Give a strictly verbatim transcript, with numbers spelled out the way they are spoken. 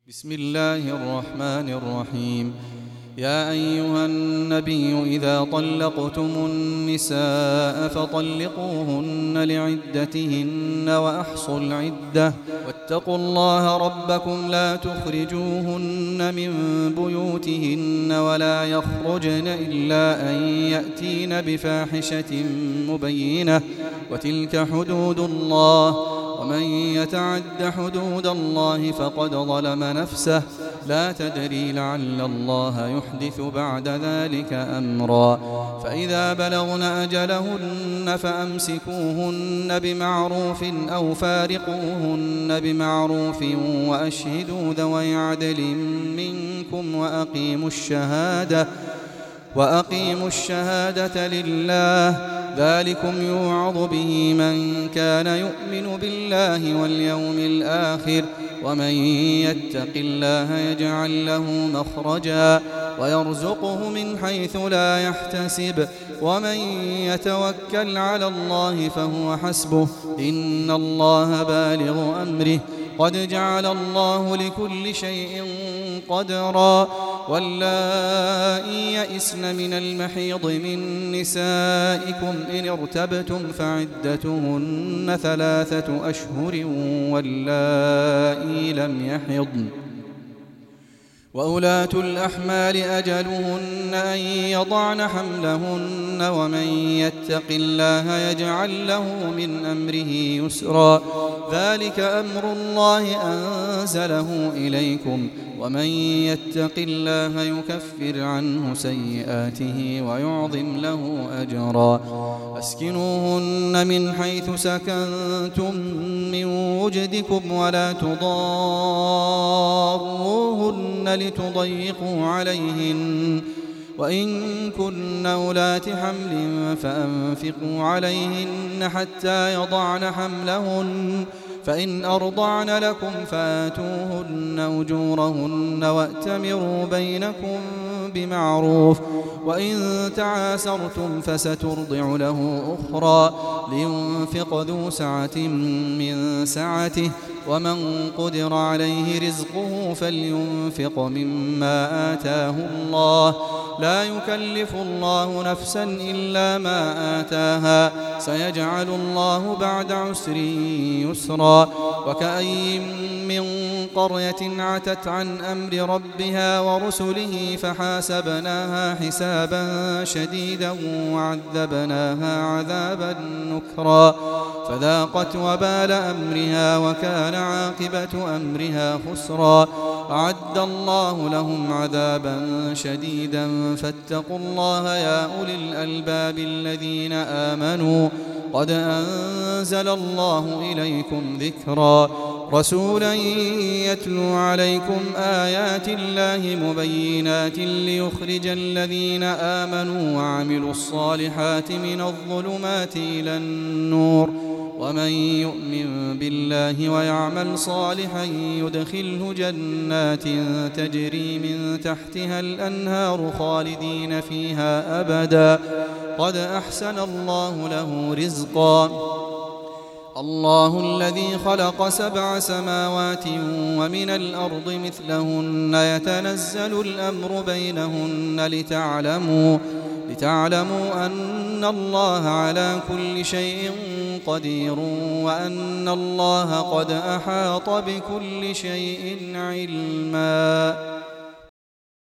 بسم الله الرحمن الرحيم. يا أيها النبي إذا طلقتم النساء فطلقوهن لعدتهن وأحصوا العدة واتقوا الله ربكم لا تخرجوهن من بيوتهن ولا يخرجن إلا أن يأتين بفاحشة مبينة وتلك حدود الله ومن يتعد حدود الله فقد ظلم نفسه لا تدري لعل الله يحدث بعد ذلك أمرا. فإذا بلغن أجلهن فأمسكوهن بمعروف أو فارقوهن بمعروف وأشهدوا ذوي عدل منكم وأقيموا الشهادة وأقيموا الشهادة لله ذلكم يوعظ به من كان يؤمن بالله واليوم الآخر ومن يتق الله يجعل له مخرجا ويرزقه من حيث لا يحتسب ومن يتوكل على الله فهو حسبه إن الله بالغ أمره قد جعل الله لكل شيء قدرا. واللائي يئسن من المحيض من نسائكم إن ارتبتم فعدتهن ثلاثة أشهر واللائي لم يحضن وأولاة الأحمال أجلهن أن يضعن حملهن ومن يتق الله يجعل له من أمره يسرا ذلك أمر الله أنزله إليكم ومن يتق الله يكفر عنه سيئاته ويعظم له أجرا. أسكنوهن من حيث سكنتم من وجدكم ولا تضاروهن لتضيقوا عليهن وإن كن أولاة حمل فأنفقوا عليهن حتى يضعن حملهن فإن أرضعن لكم فآتوهن أجورهن وأتمروا بينكم بمعروف وإن تعاسرتم فسترضع له أخرى لينفق ذو سعة من سعته ومن قدر عليه رزقه فلينفق مما آتاه الله لا يكلف الله نفسا إلا ما آتاها سيجعل الله بعد عسر يسرا. وكأي من قرية عتت عن أمر ربها ورسله فحاسبناها حسابا شديدا وعذبناها عذابا نكرا فذاقت وبال أمرها وكان عاقبة أمرها خسرا. أعد الله لهم عذابا شديدا فاتقوا الله يا أولي الألباب الذين آمنوا قد أنزل الله إليكم ذكرا رسولا يتلو عليكم آيات الله مبينات ليخرج الذين آمنوا وعملوا الصالحات من الظلمات إلى النور ومن يؤمن بالله ويعمل صالحا يدخله جنات تجري من تحتها الأنهار خالدين فيها أبدا قد أحسن الله له رزقا. الله الذي خلق سبع سماوات ومن الأرض مثلهن يتنزل الأمر بينهن لتعلموا لتعلموا أن الله على كل شيء قدير وأن الله قد أحاط بكل شيء علما.